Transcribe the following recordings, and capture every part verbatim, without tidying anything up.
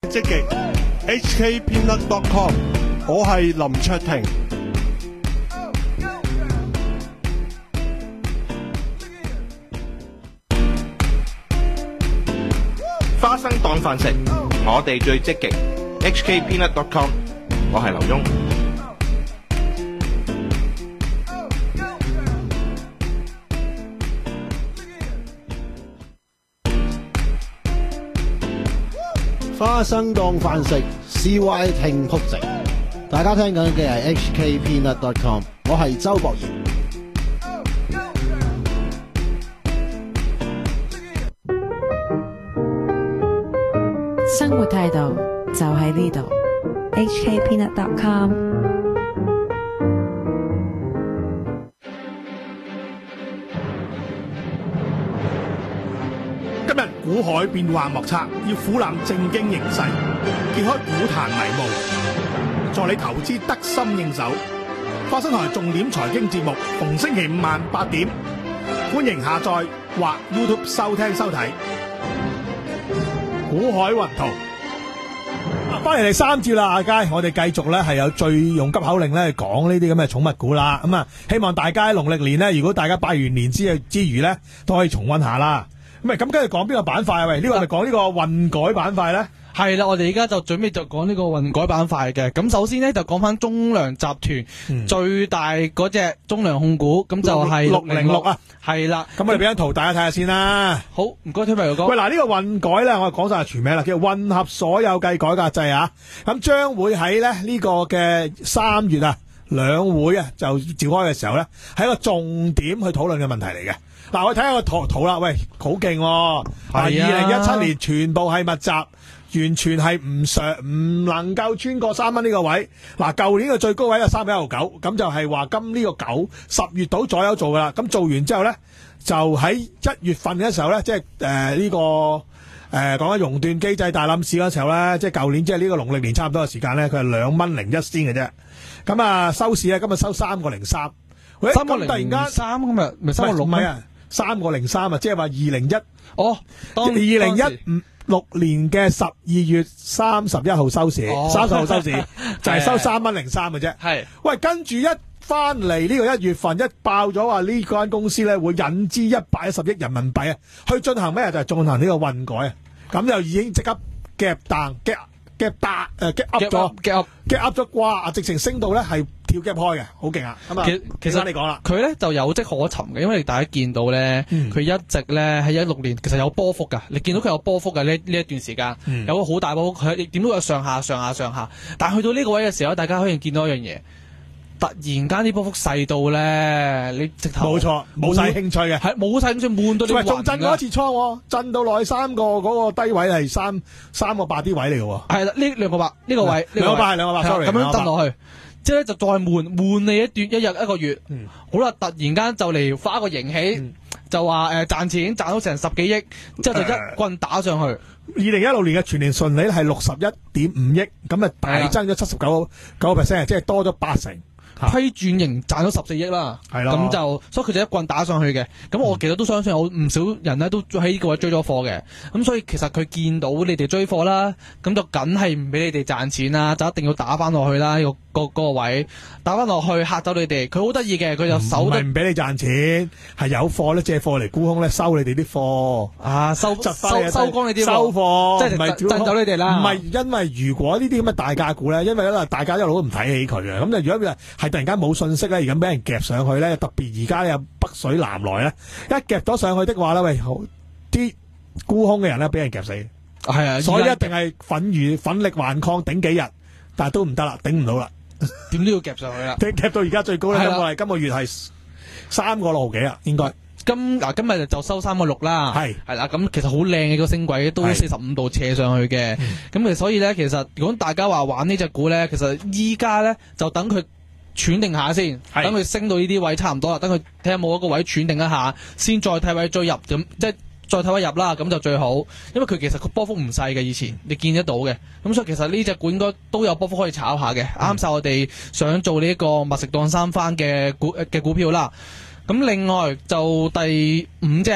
積極 H K Peanut dot com， 我係林卓廷。 花生當飯食，我哋最積極 H K Peanut dot com， 我係劉墉。 花生當飯食 ，C Y 聽曲直。大家聽緊嘅係 H K Peanut dot com， 我係周博賢。 生活態度就喺呢度 ，H K Peanut dot com。 今日股海變幻莫測，要俯瞰正經形勢，揭開股壇迷霧，助你投資得心應手。花生台重點財經節目，逢星期五晚八點，歡迎下載或 YouTube 收聽收睇。股海雲圖，翻嚟第三節啦，阿佳，我哋繼續咧係有最用急口令咧講呢啲咁嘅寵物股啦。咁啊，希望大家喺農曆年咧，如果大家拜完年之之餘咧，都可以重溫下啦。咁啊，咁跟住講邊個板塊啊？喂，呢、這個係咪講呢個混改板塊咧？ 係啦，我哋而家就準備就講呢個混改板塊嘅。咁首先呢，就講翻中糧集團、嗯、最大嗰隻中糧控股，咁就係六零六啊。係啦，咁我哋俾張圖大家睇下先啦。好，唔該，聽埋個哥。喂，嗱、這、呢個混改咧，我哋講晒全名啦，叫混合所有計改革制啊。咁將會喺咧呢個嘅三月啊，兩會啊就召開嘅時候咧，係一個重點去討論嘅問題嚟嘅。嗱，我睇下個圖圖啦，喂，好勁喎！二零一七年全部係密集，完全係唔上唔能夠穿過三蚊呢個位。嗱，舊年嘅最高位係三蚊一毫九，咁就係話今呢個九十月度左右做噶啦。咁做完之後咧，就喺一月份嘅時候咧，即係誒呢個誒講緊熔斷機制大冧市嗰時候咧，即係舊年即係呢個農曆年差唔多嘅時間咧，佢係兩蚊零一仙嘅啫。咁啊收市咧，今日收三個零三，喂， 三個零突然間三今日咪三個六蚊啊？三個零三啊，即係話二零一哦， 二零一五六年嘅十二月三十一號收市，三十號收市就係收三蚊零三嘅啫。係，喂，跟住一翻嚟呢個一月份一爆咗話呢間公司咧會引資一百一十億人民幣啊，去進行咩就係、是、進行呢個混改啊，咁就已經即刻夾彈夾夾打誒夾 up 咗夾夾 up 咗瓜，直情升到咧係跳夾開嘅，好勁啊！咁啊，其其實你講啦， 佢咧就有跡可尋嘅，因為大家見到咧，佢、嗯、一直咧喺一六年其實有波幅噶，你見到佢有波幅嘅呢呢一段時間，嗯、有個好大波幅，佢點都有上下上下上下，但係去到呢個位嘅時候，大家可以見到一樣嘢，突然間啲波幅細到咧，你直頭冇錯，冇晒興趣嘅，係冇晒興趣，悶到你暈㗎。 仲震過一次倉，震到落去三個嗰個低位係三三個八啲位嚟嘅喎。 係啦，呢兩個八呢個位， 兩個八係兩個八 ，sorry， 咁樣震落去。之後咧就再悶悶你一段一日一個月，嗯、好啦，突然間就嚟發一個盈喜，嗯、就話誒賺錢賺到成十幾億，之後就一棍打上去。二零一六年嘅全年純利係六十一點五億，咁啊大增咗七十九九個 percent，即係多咗八成。 批轉型賺咗十四億啦，係咯，咁就所以佢就一棍打上去嘅。咁我其實都相信有唔少人咧都喺呢個位追咗貨嘅。咁所以其實佢見到你哋追貨啦，咁就梗係唔俾你哋賺錢啦，就一定要打翻落去啦。呢、這個個、那個位打翻落去嚇走你哋。佢好得意嘅，佢就守得唔俾你賺錢，係有貨咧借貨嚟沽空咧收你哋啲貨啊，收收收光你啲收貨， 即係震走你哋啦。 唔係因為如果呢啲咁嘅大價股咧，因為咧大家一路都唔睇起佢嘅，咁就如果係突然間冇信息咧，而咁俾人夾上去咧，特別而家有北水南來咧，一夾咗上去的話咧，喂，啲沽空嘅人咧俾人夾死，係啊，所以一定係奮如奮力頑抗頂幾日，但係都唔得啦，頂唔到啦， 點都要夾上去啦， 夾到而家最高咧，今個係今個月係三個六毫幾啊，應該。 今嗱今日就收三個六啦，係係啦，咁其實好靚嘅個升軌，都四十五度斜上去嘅，咁其實所以咧，其實如果大家話玩呢隻股咧，其實依家咧就等佢喘定下先，等佢升到呢啲位差唔多啦，等佢睇下冇一個位喘定一下，先再睇位追入，咁即係再睇位入啦，咁就最好。因為佢其實個波幅唔細嘅，以前你見得到嘅，咁所以其實呢隻股應該都有波幅可以炒下嘅，啱晒我哋想做呢一個密食當三番嘅股嘅股票啦。咁另外就第五隻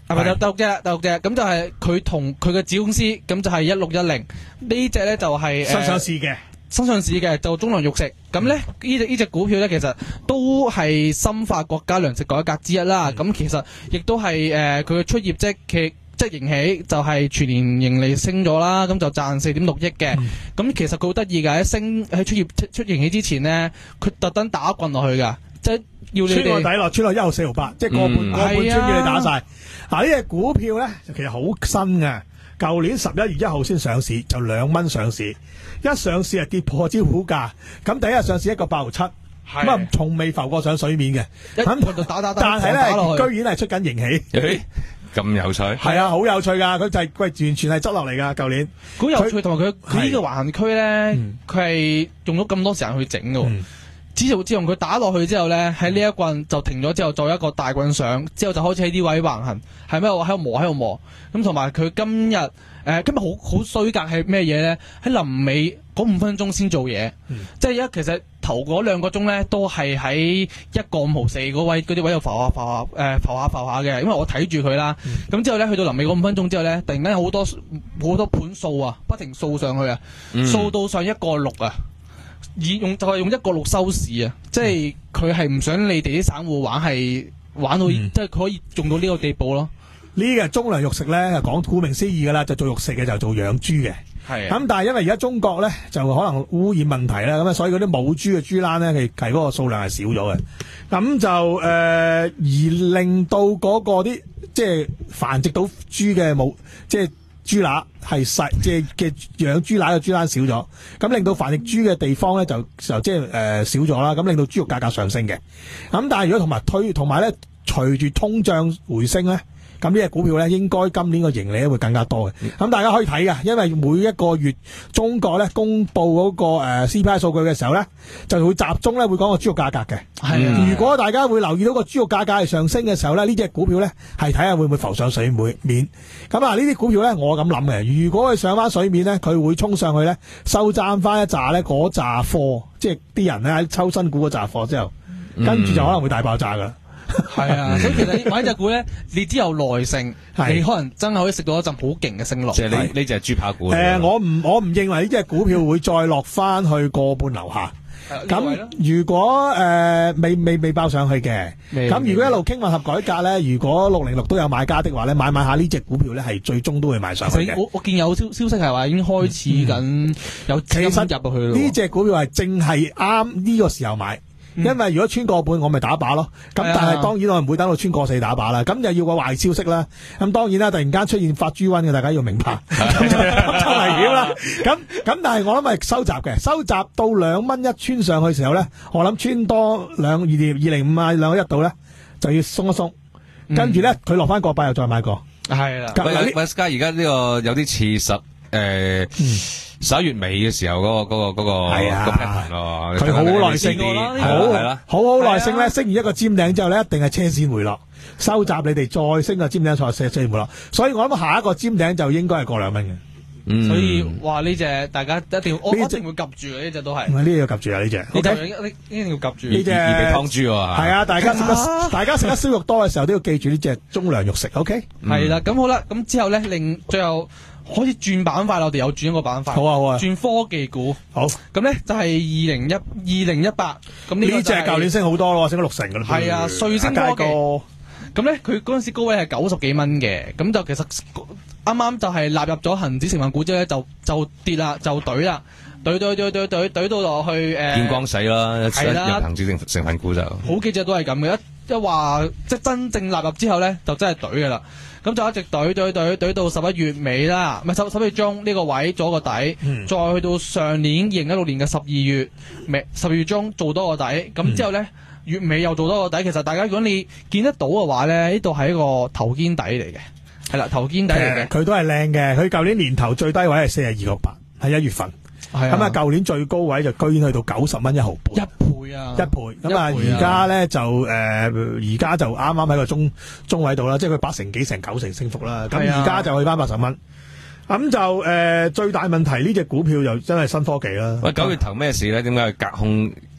係咪就第六隻啦？第六隻咁就係佢同佢嘅子公司，咁就係一六一零呢隻咧就係新上市嘅。 新上市嘅就中糧肉食，咁咧呢隻呢隻股票咧，其實都係深化國家糧食改革之一啦。咁、嗯、其實亦都係誒佢嘅出業績嘅即係盈喜，就係全年盈利升咗啦，咁就賺四點六億嘅。咁、嗯、其實佢好得意㗎，喺升喺出業出盈喜之前咧，佢特登打一棍落去㗎，即係要你哋穿個底落，穿落一號四毫八，即係個半、嗯、個半穿叫你打晒。嗱呢隻股票咧，其實好新嘅。舊年十一月一號先上市，就兩蚊上市，一上市係跌破招股價，咁第一日上市一個八毫七，咁啊從未浮過上水面嘅，咁就打打打， 但係咧居然係出緊盈喜， 咁有趣， 係啊，好有趣噶，佢就係、是、完全係執落嚟噶，舊年好有趣，同埋佢佢呢個橫行區咧，佢係、嗯、用咗咁多時間去整嘅。嗯自從自從佢打落去之後咧，喺呢一棍就停咗之後，再一個大棍上，之後就開始喺啲位橫行，係咩？我喺度磨喺度磨，咁同埋佢今日誒、呃、今日好好衰格係咩嘢咧？喺臨尾嗰五分鐘先做嘢，嗯、即係一其實頭嗰兩個鐘咧都係喺一個五毫四嗰位嗰啲位度浮下浮下誒、呃、浮下浮下嘅，因為我睇住佢啦。咁、嗯、之後咧去到臨尾嗰五分鐘之後咧，突然間好多好多盤掃啊，不停掃上去啊，掃、嗯、到上一個六啊！以用就係、是、用一個六收市啊！即係佢係唔想你哋啲散戶玩係玩到，嗯、即係佢可以用到呢個地步咯。 呢個中糧肉食咧，講顧名思義噶啦，就做肉食嘅就做養豬嘅。係咁，但係因為而家中國咧就可能污染問題啦，咁啊，所以嗰啲母豬嘅豬欄咧，佢係嗰個數量係少咗嘅。咁就誒、呃，而令到嗰個啲即係繁殖到豬嘅母即係。豬乸係細，即係嘅養豬乸嘅豬欄少咗，咁令到繁殖豬嘅地方咧就就即係誒少咗啦，咁令到豬肉價格上升嘅。咁但係如果同埋推同埋咧，隨住通脹回升咧，咁呢隻股票咧應該今年個盈利咧會更加多嘅。咁大家可以睇㗎，因為每一個月中國咧公布嗰個誒 C P I 數據嘅時候咧，就會集中咧會講個豬肉價格嘅。係啊，如果大家會留意到個豬肉價格係上升嘅時候咧，呢隻股票咧係睇下會唔會浮上水面。咁啊，呢啲股票咧我咁諗嘅，如果佢上翻水面咧，佢會衝上去咧，收賺翻一紮咧嗰紮貨，即係啲人咧喺抽新股嗰紮貨之後，跟住就可能會大爆炸噶啦。 係啊，所以其實買隻股咧，你只有耐性，你可能真係可以食到一陣好勁嘅升浪。 即係呢呢隻豬扒股。 誒、呃，我唔我唔認為呢隻股票會再落翻去個半樓下。咁、啊、如果誒、呃、未未未爆上去嘅，咁如果一路傾混合改革咧，如果六零六都有買家的話咧，買買下呢隻股票咧係最終都會買上去嘅。 我我見有消消息係話已經開始緊有資金入去咯。 呢隻股票係正係啱呢個時候買。因為如果穿過半我咪打靶咯，咁但係當然我唔會等到穿過四打靶啦，咁就要個壞消息啦。咁當然啦，突然間出現發豬瘟嘅，大家要明白，咁就危險啦。咁咁但係我諗係收集嘅，收集到兩蚊一穿上去嘅時候咧，我諗穿多兩二點二零五啊兩個一度咧，就要鬆一鬆，跟住咧佢落翻個八又再買過。 係啦， 喂喂，家而家呢個有啲似十誒。十一月尾嘅時候嗰、那個嗰、那個嗰、那個係啊， 佢好耐性，好係啦，好好耐性咧，升完一個尖頂之後咧，一定係車線回落，收集你哋再升個尖頂再車線回落，所以我諗下一個尖頂就應該係過兩蚊嘅。 嗯，所以話呢隻大家一定要，我一定會夾住嘅呢隻都係。呢隻要夾住啊！呢隻，呢隻呢一定要夾住。呢隻易俾湯豬喎。 係啊，大家食得大家食得燒肉多嘅時候都要記住呢隻中糧肉食。OK。 係啦，咁好啦，咁之後咧，令最後。開始轉板塊，我哋有轉一個板塊。好啊好啊，轉科技股。好，咁咧就係二零一二零一八。咁呢呢隻舊年升好多咯，升咗六成噶啦。 係啊，瑞聲科技。咁咧佢嗰陣時高位係九十幾蚊嘅，咁就其實啱啱就係納入咗恒指成分股之後咧，就就跌啦，就懟啦，懟懟懟懟懟懟到落去誒。見光死啦！係啦，恒指成成分股就好幾隻都係咁嘅，一一話即係真正納入之後咧，就真係懟噶啦。咁就一直懟懟懟懟到十一月尾啦，唔係十十一月中呢個位做個底，嗯、再去到上年二零一六年嘅十二月尾十二月中做多個底，咁、嗯、之後咧月尾又做多個底。其實大家如果你見得到嘅話咧，呢度係一個頭肩底嚟嘅，係啦頭肩底嚟嘅， 佢都係靚嘅。佢舊年年頭最低位係四十二個八，係一月份。咁啊，舊年最高位就居然去到九十蚊一毫半， 一倍啊， 一倍。咁啊，而家咧就誒，而家就啱啱喺個中中位度啦，即係佢八成幾成九成升幅啦。咁而家就去翻八十蚊。咁就誒、呃，最大問題呢隻股票又真係新科技啦。 喂，九月頭咩事咧？點解佢隔空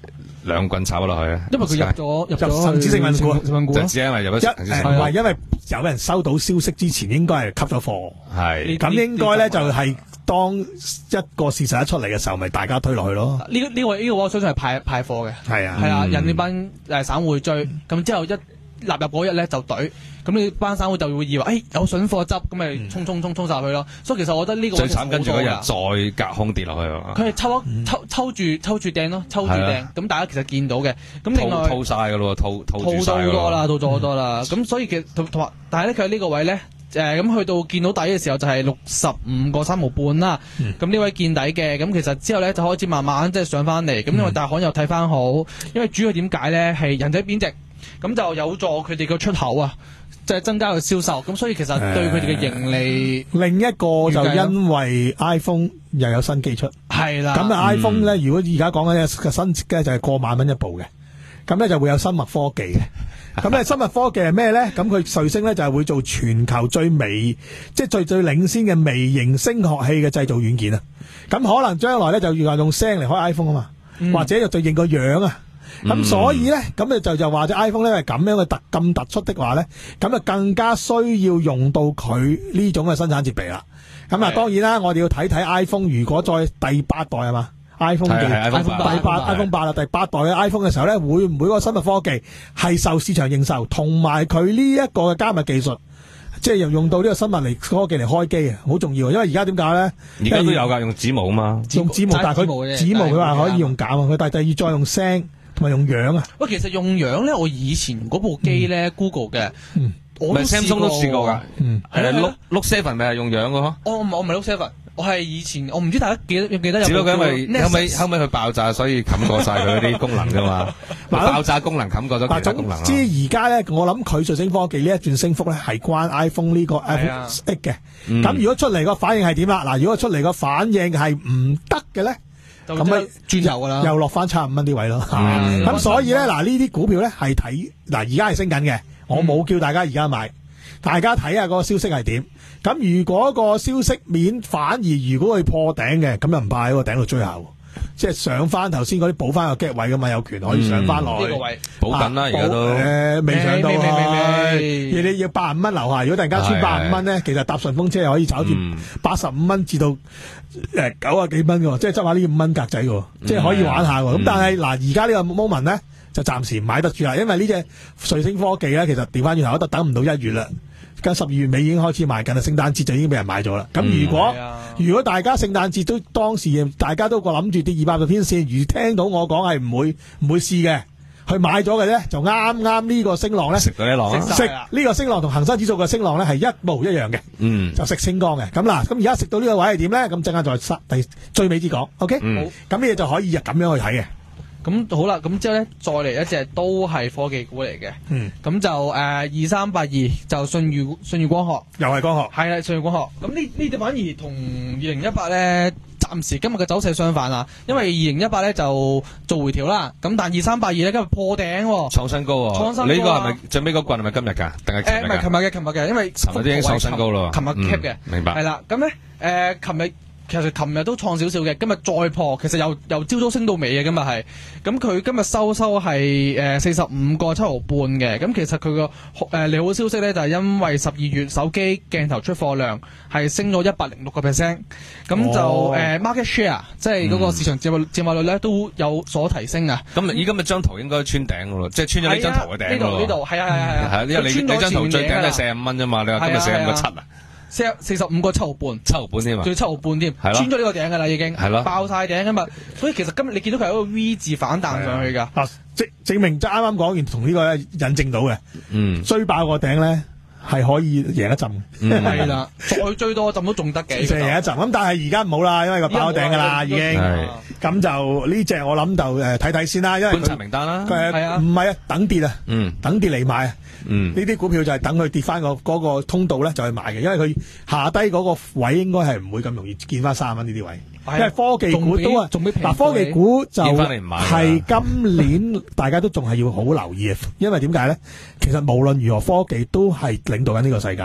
兩棍炒落去啊！ 因為佢入咗入咗恒指成分股， 成分股就只因為入咗一誒唔係因為有人收到消息之前應該係吸咗貨， 係咁應該咧就係當一個事實一出嚟嘅時候，咪大家推落去咯。 呢個呢個呢個我相信係派派貨嘅， 係啊係啊，人哋班誒散戶追，咁之後一納入嗰日咧就懟，咁你班散戶就會以為誒有筍貨執，咁咪衝衝衝衝晒去咯。所以其實我覺得呢個最慘，跟住嗰日再隔空跌落去啊！ 佢係抽一抽抽住抽住掟咯，抽住掟，咁大家其實見到嘅。咁另外套晒噶咯，套套套咗好多啦，套咗好多啦。咁所以其實同同埋，但係咧佢喺呢個位咧。誒咁、呃、去到見到底嘅時候就係六十五個三毫半啦，咁呢、嗯、位見底嘅，咁其實之後咧就開始慢慢即係上翻嚟，咁、嗯、因為大行又睇翻好，因為主要點解咧係人仔貶值，咁就有助佢哋個出口啊，即、就、係、是、增加個銷售，咁所以其實對佢哋嘅盈利、 呃。另一個就因為 iPhone 又有新機出，係啦，咁啊 iPhone 咧，如果而家講緊嘅新機咧就係過萬蚊一部嘅，咁咧就會有生物科技嘅。咁咧生物科技係咩咧？咁佢瑞聲咧就係會做全球最微，即係最最領先嘅微型聲學器嘅製造軟件啊！咁可能將來咧就要話用聲嚟開 iPhone 啊嘛，嗯、或者就對應個樣啊。咁、嗯、所以咧，咁你就就話隻 iPhone 咧係咁樣嘅突咁突出的話咧，咁就更加需要用到佢呢種嘅生產設備啦。咁啊，當然啦，我哋要睇睇 iPhone 如果再第八代係嘛？iPhone 嘅 iPhone 第八 iPhone 八啦，第八代嘅 iPhone 嘅時候咧，會唔會嗰個生物科技係受市場認受，同埋佢呢一個嘅加密技術，即係又用到呢個生物嚟科技嚟開機啊，好重要。因為而家點解咧？ 而家都有噶，用指模啊嘛， 用指模，但係佢指模佢話可以用假啊，佢但係第二再用聲同埋用樣啊。 喂，其實用樣咧，我以前嗰部機咧 Google 嘅， 唔係 Samsung 都試過噶，係 Look Look Seven 咪係用樣嘅嗬？ 我我唔係 Look Seven。我係以前，我唔知大家記得記得有冇？ 只不過因為後尾後尾佢爆炸，所以冚過晒佢嗰啲功能噶嘛。爆炸功能冚過咗其他功能。 即係而家咧，我諗佢瑞聲科技呢一轉升幅咧，係關 iPhone 呢個 iPhone X 嘅。咁如果出嚟個反應係點啦？嗱，如果出嚟個反應係唔得嘅咧，咁咪轉頭噶啦， 又落翻七十五蚊啲位咯。咁所以咧，嗱呢啲股票咧係睇嗱，而家係升緊嘅，我冇叫大家而家買。大家睇下嗰個消息係點，咁如果個消息面反而如果佢破頂嘅，咁又唔怕喺個頂度追下，即係上翻頭先嗰啲補翻個 gap 位噶嘛，有權可以上翻落去。呢、嗯這個位補緊啦，而家、啊、都誒未、呃、上到去，你你要八十五蚊樓下，如果突然間穿八十五蚊咧，其實搭順風車又可以炒住八十五蚊至到誒九啊幾蚊嘅，即係執下呢五蚊格仔嘅，即係可以玩下。咁、嗯、但係嗱，而家呢個 moment 咧就暫時唔買得住啦，因為呢隻瑞聲科技咧，其實調翻轉頭都等唔到一月啦。跟十二月尾已經開始賣緊啦，聖誕節就已經俾人買咗啦。咁如果、嗯啊、如果大家聖誕節都當時大家都個諗住跌二百個天線，如聽到我講係唔會唔會試嘅，去買咗嘅咧，就啱啱呢個升浪咧，食嗰啲浪， 食呢個升浪同恒生指數嘅升浪咧係一模一樣嘅，嗯，就食清光嘅。咁嗱，咁而家食到呢個位係點咧？咁陣間再第最尾啲講 ，OK，嗯、好，咁你就可以咁樣去睇嘅。 咁好啦，咁之後咧，再嚟一隻都係科技股嚟嘅，嗯，咁就誒二三八二就舜宇舜宇光學， 又係光學， 係啦，舜宇光學。咁呢呢隻反而同二零一八咧，暫時今日嘅走勢相反啊，因為二零一八咧就做回調啦，咁但二三八二咧今日破頂， 創新高，創新高。你呢個係咪最尾嗰棍係咪今日㗎？定係誒唔係琴日嘅，琴日嘅，因為琴日已經創新高咯， 琴日 cap 嘅， 明白。 係啦，咁咧誒琴日。其實琴日都創少少嘅，今日再破，其實由由朝早升到尾嘅，今日係，咁佢今日收收係誒四十五個七毫半嘅，咁其實佢個誒利好消息咧就係、是、因為十二月手機鏡頭出貨量係升咗一百零六個 percent，咁就誒、哦呃、market share 即係嗰個市場佔有佔有率咧都有所提升啊。 咁依今日張圖應該穿頂噶咯，即係穿咗呢張圖嘅頂。 呢度呢度係啊係啊係啊， 因為你你張圖最頂係四十五蚊啫嘛，你話今日四十五個七啊？ 四四十五個七毫半， 七毫半添嘛， 仲要七毫半添，穿咗呢個頂噶啦已經，係咯，爆晒頂噶嘛，所以其實今日你見到佢係一個 V 字反彈上去噶， 啊，證證明即係啱啱講完同呢個引證到嘅，嗯，追爆個頂咧係可以贏一陣， 係啦，再追多一陣都仲得嘅， 贏一陣，咁但係而家唔好啦，因為個爆頂噶啦已經，咁就呢隻我諗就誒睇睇先啦，因為觀察名單啦， 係啊，唔係啊，等跌啊，嗯，等跌嚟買啊。嗯，呢啲股票就係等佢跌翻個嗰個通道咧，就去買嘅，因為佢下低嗰個位應該係唔會咁容易見翻三蚊呢啲位，因為科技股都啊，嗱科技股就係今年大家都仲係要好留意嘅，因為點解咧？其實無論如何，科技都係領導緊呢個世界，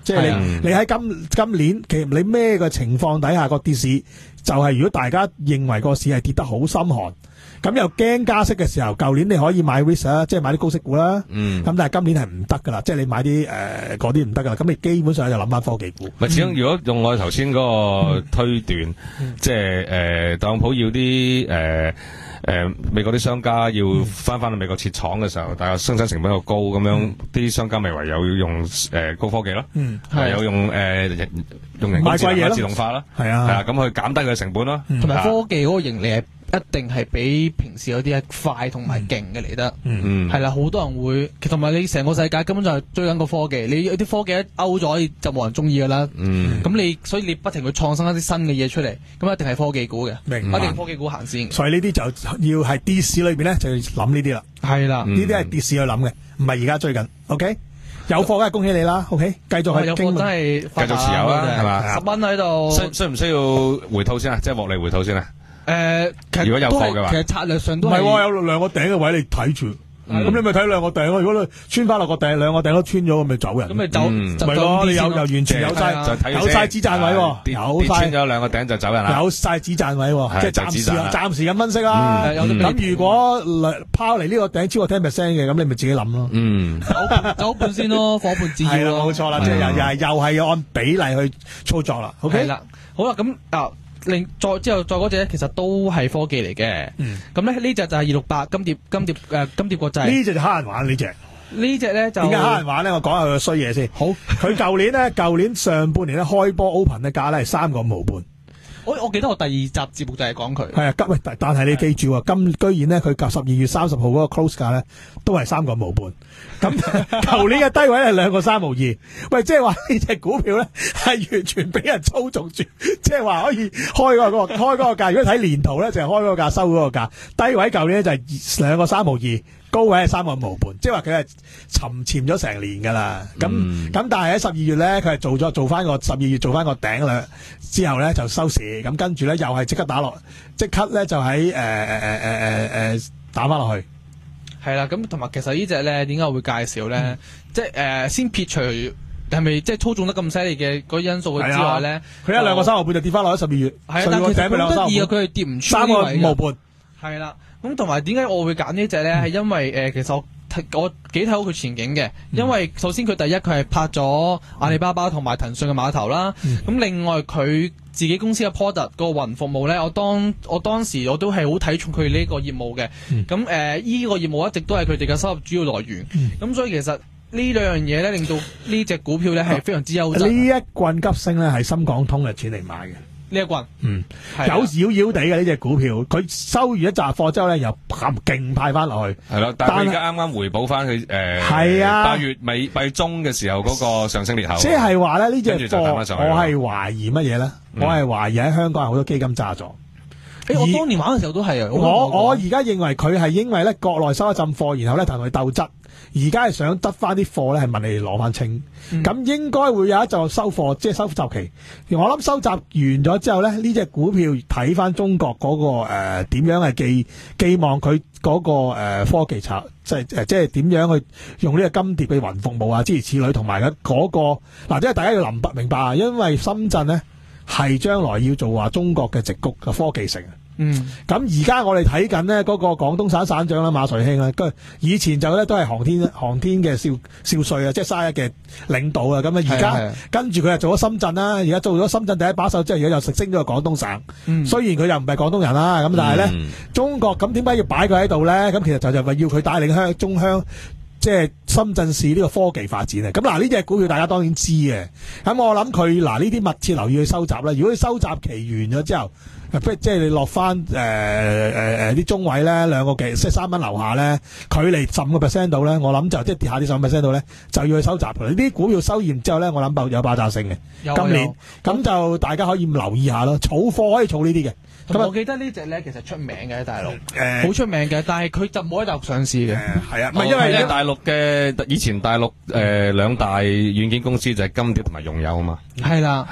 即係你你喺今今年其實你咩嘅情況底下個跌市，就係如果大家認為個市係跌得好心寒。咁又驚加息嘅時候，舊年你可以買 risk 啊，即係買啲高息股啦。嗯。咁但係今年係唔得噶啦，即係你買啲誒嗰啲唔得噶啦。咁你基本上就諗翻科技股。 咪始終如果用我哋頭先嗰個推斷，嗯、即係誒、呃、特朗普要啲誒誒美國啲商家要翻翻去美國設廠嘅時候，但係生產成本又高，咁樣啲、嗯、商家咪唯有要用誒、呃、高科技咯。嗯。唯有用誒、呃、用人工智能啦、自動化啦。係啊。係啊，咁去減低佢成本咯。 同埋、嗯、科技嗰個盈利係一定係比平時嗰啲快同埋勁嘅嚟得，嗯，係啦，好多人會，同埋你成個世界根本就係追緊個科技，你有啲科技一勾咗就冇人中意噶啦，嗯，咁你所以你不停去創新一啲新嘅嘢出嚟，咁一定係科技股嘅，明白，一定科技股行先， 所以呢啲就要係跌市裏邊咧就要諗呢啲啦，係啦，呢啲係跌市去諗嘅，唔係而家追緊 ，OK， 有貨梗係恭喜你啦 ，OK， 繼續去有貨真係繼續持有啦，係嘛， 十蚊喺度， 需需唔需要回吐先啊？即係獲利回吐先啊？ 誒、呃，其實如果有貨嘅話， 其實策略上都唔係喎，有兩個頂嘅位你睇住，咁、嗯、你咪睇兩個頂咯。如果你穿翻落個頂，兩個頂都穿咗，咁咪走人。 咁咪走， 唔係咯？你有又完全有晒，有晒止賺位，有晒穿咗兩個頂就走人啦。 有晒止賺位，即係暫時暫時咁分析啦。咁、嗯、如果拋嚟呢個頂超過 ten percent 嘅，咁你咪自己諗咯。 嗯，走半先咯，伙伴自要咯。 冇錯啦，即係又又係又係要按比例去操作啦。OK， 啦，好啦，咁啊。另再之後再嗰隻咧，其實都係科技嚟嘅。嗯，咁咧呢隻就係二六八金蝶金蝶誒、呃、金蝶國際。 呢隻就蝦人玩呢隻。 呢隻咧就點解蝦人玩咧？我講下佢嘅衰嘢先。好，佢舊年咧，舊年上半年咧開波 open 嘅價咧係三個五毫半。 我我記得我第二集節目就係講佢。 係啊，喂，但但係你記住啊，今居然咧佢夾十二月三十號嗰個 close 價咧都係三個五毫半。咁舊年嘅低位係兩個三毫二。喂，即係話呢隻股票咧係完全俾人操縱住，即係話可以開嗰、嗰個開嗰個價。如果睇年圖咧就係、係、開嗰個價收嗰個價。低位舊年咧就係兩個三毫二。高位係三個五毫半，即係話佢係沉潛咗成年噶啦。咁咁、嗯，但係喺十二月咧，佢係做咗做翻個十二月做翻個頂啦，之後咧就收市。咁跟住咧又係即刻打落，即刻咧就喺誒誒誒誒誒誒打翻落去。 係啦，咁同埋其實呢隻咧點解我會介紹咧？嗯、即係誒、呃、先撇除係咪即係操縱得咁犀利嘅嗰因素之外咧， 佢一兩個三毫半就跌翻落喺十二月。 係啊，但係其實好得意啊，佢係跌唔出三個五毫半。 係啦。咁同埋點解我會揀呢隻咧？係、嗯、因為誒、呃，其實我我幾睇好佢前景嘅。嗯、因為首先佢第一佢係拍咗阿里巴巴同埋騰訊嘅碼頭啦。咁、嗯、另外佢自己公司嘅 product 個雲服務咧，我當我當時我都係好睇重佢呢個業務嘅。咁誒依個業務一直都係佢哋嘅收入主要來源。咁、嗯、所以其實呢兩樣嘢咧，令到呢隻股票咧係非常之優質。 呢一棍急升咧係深港通嘅錢嚟買嘅。 呢一棍， 嗯，有妖妖地嘅呢隻股票，佢收完一紮貨之後咧，又勁派翻落去， 係咯。但係佢而家啱啱回補翻佢誒，係啊，八月尾八月中嘅時候嗰個上升裂口。即係話咧呢隻貨，我係懷疑乜嘢咧？我係懷疑喺香港有好多基金揸咗。 誒，我當年玩嘅時候都係啊。 我我而家認為佢係因為咧國內收一陣貨，然後咧同佢鬥質。而家係想得翻啲貨咧，係問你哋攞翻清，咁、嗯、應該會有一陣收貨，即係收集期。我諗收集完咗之後咧，呢隻股票睇翻中國嗰、那個誒點、呃、樣係寄寄望佢嗰、那個誒、呃、科技策，即係誒即係點樣去用呢個金蝶嘅雲服務啊，諸如此類，同埋嘅嗰個嗱，即係大家要明白明白啊，因為深圳咧係將來要做話中國嘅矽谷嘅科技城。嗯，咁而家我哋睇緊呢嗰個廣東省省長啦馬瑞興啦，佢以前就咧都係航天航天嘅少少帥啊，即係卅一嘅領導啊，咁啊而家跟住佢又做咗深圳啦，而家做咗深圳第一把手，即係而家又直升咗個廣東省。嗯、雖然佢又唔係廣東人啦，咁但係咧、嗯、中國咁點解要擺佢喺度咧？咁其實就就係要佢帶領香中香。即係深圳市呢個科技發展啊！咁嗱呢隻股票大家當然知嘅，咁我諗佢嗱呢啲密切留意去收集啦。如果佢收集期完咗之後，即係你落翻誒誒誒啲中位咧，兩個幾即係三蚊樓下咧，距離十五個 percent 度咧，我諗就即係跌下啲十五 percent 度咧，就要去收集。呢啲股票收完之後咧，我諗爆有爆炸性嘅。今年咁就大家可以留意下咯，儲貨可以儲呢啲嘅。咁我記得呢隻咧其實出名嘅喺大陸，誒、呃、好出名嘅，但係佢就冇喺大陸上市嘅。係、 呃、啊， 唔係因為咧大陸嘅以前大陸誒兩大軟件公司就係金蝶同埋用友啊嘛。 係啦， 嚇。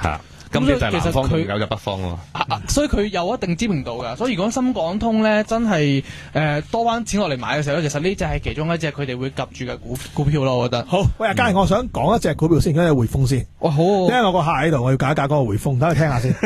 今年就係南方有就北方咯。 所以佢有一定知名度㗎。所以如果深港通咧真係誒、呃、多翻錢落嚟買嘅時候咧，其實呢隻係其中一隻佢哋會夾住嘅股股票咯，我覺得。 好，喂，阿嘉，我想講一隻股票先，嗰隻匯豐先。 哇，好， 因為我個客喺度，我要解一解嗰個匯豐，等佢聽下先。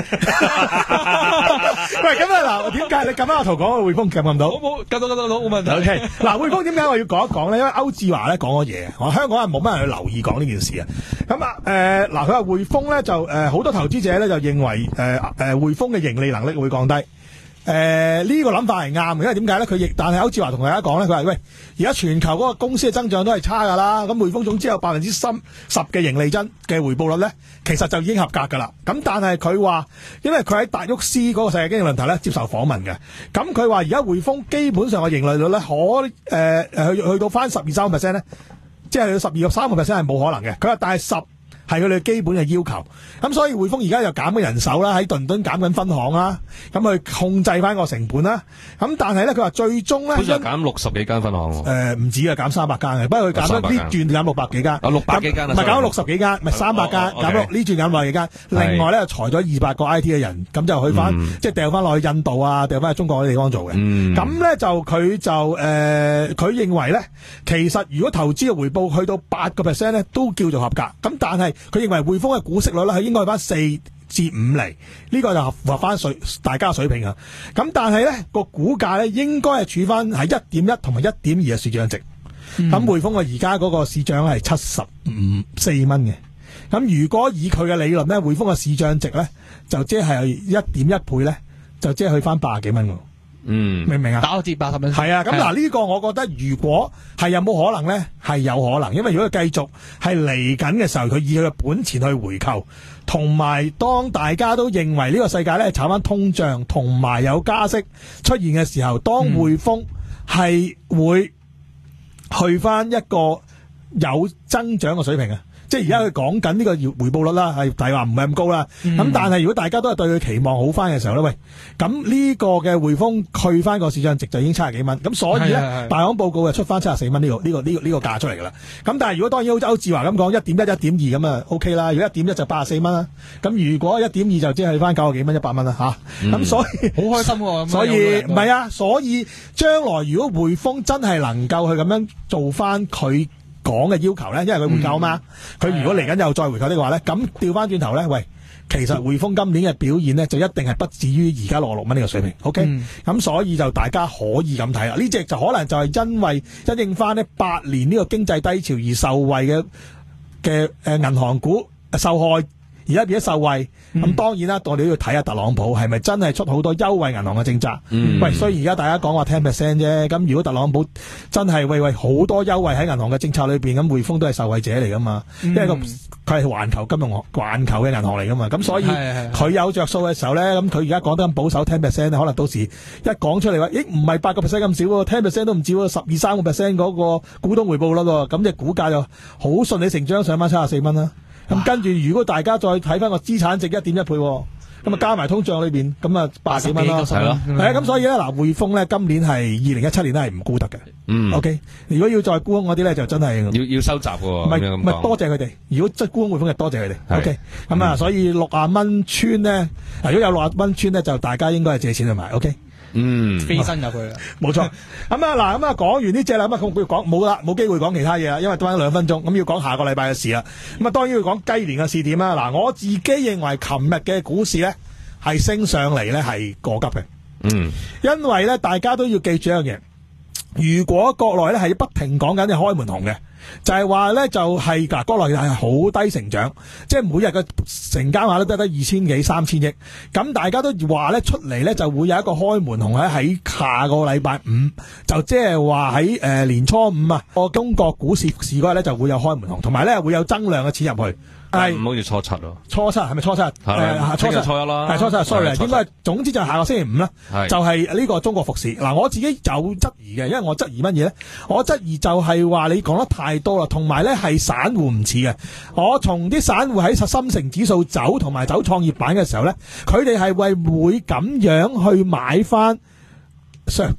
喂，咁啊嗱，點解你咁啱阿圖講個匯豐撳唔到？ 冇冇，撳到撳到冇問題。 O K， 嗱，匯豐點解我要講一講咧？因為歐志華咧講咗嘢，我香港人冇乜人去留意講呢件事啊。咁啊，誒，嗱，佢話匯豐咧就誒好多投資者咧就認為誒誒匯豐嘅盈利能力會降低。誒、呃，呢、這個諗法係啱嘅，因為點解咧？佢亦但係歐志華同大家講咧，佢話喂，而家全球嗰個公司嘅增長都係差噶啦，咁匯豐總之有百分之三十嘅盈利增嘅回報率咧，其實就已經合格噶啦。咁但係佢話，因為佢喺達沃斯嗰個世界經濟論壇咧接受訪問嘅，咁佢話而家匯豐基本上嘅盈利率咧可誒誒去去到翻十二三個 percent 咧，即係去到十二個三個 percent 係冇可能嘅。佢話但係十。係佢哋基本嘅要求，咁所以匯豐而家又減緊人手啦，喺倫敦減緊分行啦，咁去控制翻個成本啦。咁但係咧，佢話最終咧， 好似減六十幾間分行喎。 誒唔止啊，減三百間嘅，不過佢減咗呢轉減六百幾間。 啊，六百幾間啊， 唔係減咗六十幾間，唔係三百間，減咗呢轉減六百幾間。另外咧，又裁咗二百個 I T 嘅人，咁就去翻即係掉翻落去印度啊，掉翻去中國嗰啲地方做嘅。咁咧就佢就誒，佢認為咧，其實如果投資嘅回報去到八個 percent 咧，都叫做合格。咁但係佢認為匯豐嘅股息率咧係應該去翻四至五厘，呢個就符合翻水大家嘅水平啊。咁但係咧個股價咧應該係處翻係一點一同埋一點二嘅市賬值。咁匯豐嘅而家嗰個市賬係七十五四蚊嘅。咁如果以佢嘅理論咧，匯豐嘅市賬值咧就即係一點一倍咧，就即係去翻八十幾蚊。嗯，明唔明啊？ 打個折八十蚊。 係啊，咁嗱呢個我覺得如果係有冇可能咧，係有可能，因為如果佢繼續係嚟緊嘅時候，佢以佢嘅本錢去回購，同埋當大家都認為呢個世界咧炒翻通脹，同埋有加息出現嘅時候，當匯豐係會去翻一個有增長嘅水平啊！即係而家佢講緊呢個回報率啦，係大話唔係咁高啦。咁、嗯、但係如果大家都係對佢期望好翻嘅時候咧，喂，咁呢個嘅匯豐去翻個市賬值就已經七十幾蚊。咁所以咧，大行報告就出翻七十四蚊呢個呢、呢個呢、呢個呢、呢個價出嚟噶啦。咁但係如果當然好似歐志華咁講，一點一、一點二咁啊 OK 啦。如果一點一就八十四蚊啦。咁如果一點二就即係去翻九十幾蚊、一百蚊啦吓。咁、嗯、所以好開心喎。所以唔係啊，所以將來如果匯豐真係能夠去咁樣做翻佢講嘅要求咧，因為佢回購啊嘛，佢、嗯、如果嚟緊又再回購呢個話咧，咁調翻轉頭咧，喂，其實匯豐今年嘅表現咧就一定係不至於而家六十六蚊呢個水平 ，OK？咁、嗯、所以就大家可以咁睇啦。呢隻就可能就係因為因應翻呢八年呢個經濟低潮而受惠嘅嘅誒銀行股受害。而家變咗受惠，咁、嗯、當然啦，我哋都要睇下特朗普係咪真係出好多優惠銀行嘅政策。嗯、喂，雖然而家大家講話 ten percent 啫，咁如果特朗普真係喂喂好多優惠喺銀行嘅政策裏邊，咁匯豐都係受惠者嚟噶嘛？嗯、因為個佢係環球金融、環球嘅銀行嚟噶嘛，咁所以佢有着數嘅時候咧，咁佢而家講得咁保守 ten percent， 可能到時一講出嚟話，咦唔係八個 percent 咁少喎 ten percent 都唔止喎，十二三個 percent 嗰個股東回報率喎，咁隻股價就好順理成章上翻七十四蚊啦。咁跟住，如果大家再睇翻個資產值一點一倍，咁啊加埋通脹裏邊，咁啊八十幾蚊咯，係咯，係啊，咁所以咧嗱，匯豐咧今年係二零一七年咧係唔沽得嘅，嗯 ，OK， 如果要再沽空嗰啲咧就真係要要收集嘅， 唔係唔係多謝佢哋，如果即係沽空匯豐就多謝佢哋 ，OK，咁啊，所以六啊蚊穿咧，如果有六啊蚊穿咧，就大家應該係借錢去買 ，OK。 嗯，飛身入去啦， 冇錯。咁啊嗱，咁啊講完呢隻啦，咁啊講冇啦，冇機會講其他嘢啦，因為得翻兩分鐘，咁要講下個禮拜嘅事啦。咁啊，當然要講雞年嘅事點啦。嗱，我自己認為琴日嘅股市咧係升上嚟咧係過急嘅，嗯，因為咧大家都要記住一樣嘢，如果國內咧係不停講緊嘅開門紅嘅。就係話咧，就係、是、嗱，國內係好低成長，即係每日嘅成交額都得得二千幾、三千億。咁大家都話咧出嚟咧就會有一個開門紅咧喺下個禮拜五，就即係話喺誒年初五啊，個中國股市市嗰日咧就會有開門紅，同埋咧會有增量嘅錢入去。係唔好似初七咯？ 初七係咪初七？誒、呃，初七初一啦， 係初七。sorry，應該總之就係下個星期五啦。就係、是、呢個中國復市。嗱，我自己有質疑嘅，因為我質疑乜嘢咧？我質疑就係話你講得太多啦，同埋咧係散戶唔似嘅。我從啲散戶喺深成指數走，同埋走創業板嘅時候咧，佢哋係為會咁樣去買翻上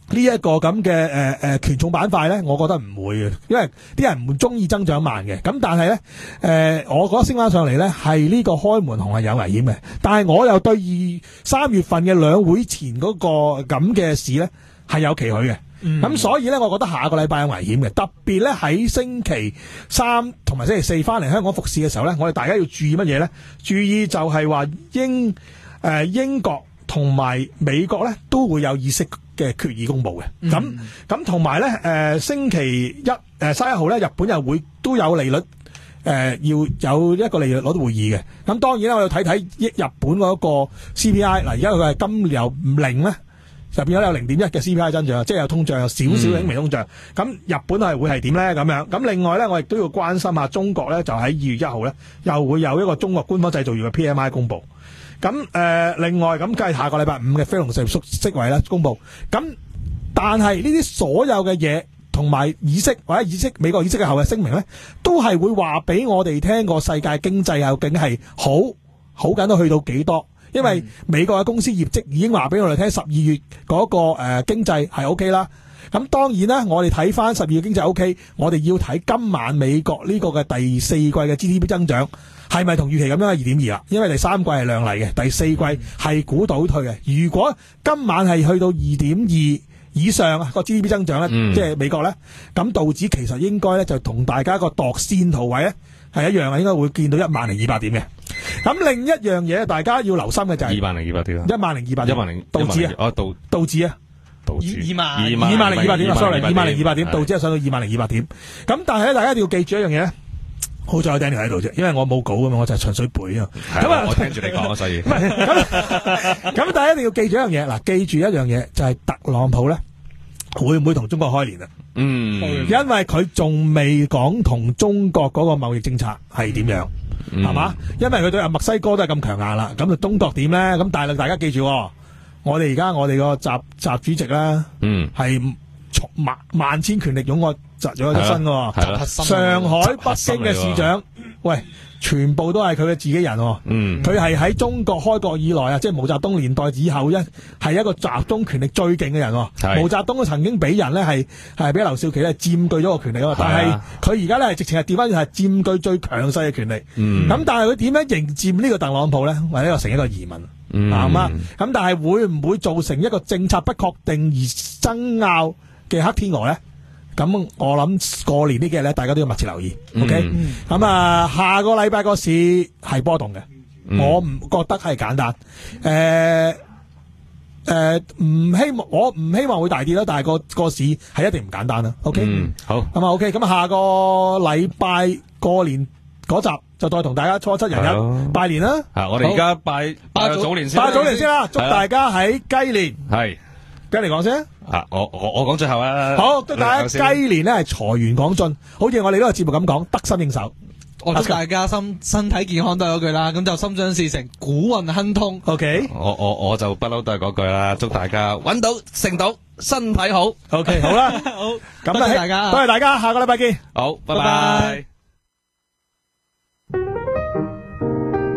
呢一個咁嘅誒誒權重板塊咧，我覺得唔會嘅，因為啲人唔中意增長慢嘅。咁但係咧，誒、呃，我覺得升翻上嚟咧，係呢個開門紅係有危險嘅。但係我又對二三月份嘅兩會前嗰個咁嘅市咧係有期許嘅。咁、嗯、所以咧，我覺得下個禮拜有危險嘅，特別咧喺星期三同埋星期四翻嚟香港復市嘅時候咧，我哋大家要注意乜嘢咧？注意就係話英誒、呃、英國同埋美國咧都會有議息嘅決議公布嘅。咁咁同埋咧誒星期一誒三十一號咧，日本又會都有利率誒、呃、要有一個利率攞到會議嘅。咁當然啦，我要睇睇日本嗰個 C P I 嗱，而家佢係今由零咧。就變咗有零點一嘅 C P I 增長，即係有通脹，有少少輕微通脹。咁、嗯、日本係會係點咧？咁樣咁另外咧，我亦都要關心下中國咧，就喺二月一號咧，又會有一個中國官方製造業嘅 P M I 公佈。咁誒、呃，另外咁，計下個禮拜五嘅非農就業職位咧公佈。咁但係呢啲所有嘅嘢同埋議息或者議息美國議息嘅後嘅聲明咧，都係會話俾我哋聽個世界經濟究竟係好好緊都去到幾多？因為美國嘅公司業績已經話俾我哋聽，十二月嗰、那個誒、呃、經濟係 O K 啦。咁當然啦，我哋睇翻十二月經濟 O K，我哋要睇今晚美國呢個嘅第四季嘅 G D P 增長係咪同預期咁樣係二點二啦？因為第三季係亮麗嘅，第四季係估倒退嘅。如果今晚係去到二點二以上啊個 G D P 增長咧，嗯、即係美國咧，咁道指其實應該咧就同大家個度線圖位咧係一樣啊，應該會見到一萬零二百點嘅。咁另一樣嘢，大家要留心嘅就係二萬零二百點， 一萬零二百點， 一萬零道指啊， 哦道道指啊， 道指二萬二萬零二百點 sorry 二萬零二百點，道指係上到二萬零二百點。咁但係咧，大家一定要記住一樣嘢咧，好在有 Daniel 喺度啫，因為我冇稿㗎嘛，我就係純粹背啊。咁啊， 我聽住你講，所以唔係咁咁，大家一定要記住一樣嘢，嗱，記住一樣嘢就係特朗普咧會唔會同中國開年啊？嗯，因為佢仲未講同中國嗰個貿易政策係點樣。係嘛、嗯？因為佢對阿墨西哥都係咁強硬啦，咁就中國點咧？咁但係大家記住，我哋而家我哋個習習主席啦，嗯，係萬萬千權力擁我集咗一身嘅，上海、北京嘅市長，喂，全部都係佢嘅自己人，嗯，佢係喺中國開國以來啊，即係毛澤東年代以後一係一個集中權力最勁嘅人，毛澤東都曾經俾人咧係係俾劉少奇咧佔據咗個權力啊，但係佢而家咧係直情係調翻轉係佔據最強勢嘅權力，嗯，咁但係佢點樣迎接呢個特朗普咧？或者又成一個疑問，嗯，係嘛？咁但係會唔會造成一個政策不確定而爭拗嘅黑天鵝咧？咁我諗過年呢幾日咧，大家都要密切留意。OK，咁、嗯、啊，下個禮拜個市係波動嘅，嗯、我唔覺得係簡單。誒、呃、誒，唔、呃、希望我唔希望會大跌啦，但係個個市係一定唔簡單啦。OK，嗯、好，咁啊 OK，咁下個禮拜過年嗰集就再同大家初七人日拜年啦。啊， 我哋而家拜拜個早年先， 拜早年先啦，祝大家喺雞年係。跟你講先啊！我我我講最後啊！ 好，祝大家雞年咧係財源廣進，好似我哋呢個節目咁講，得心應手。 我祝大家身身體健康都係嗰句啦，咁就心想事成，股運亨通。 OK， 我我我就不嬲都係嗰句啦，祝大家揾到成到，身體好。 OK，好啦，好，咁多謝大家，多謝大家，下個禮拜見。 好，拜拜。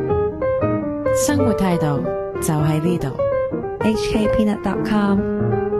生活態度就喺呢度。H K Peanut dot com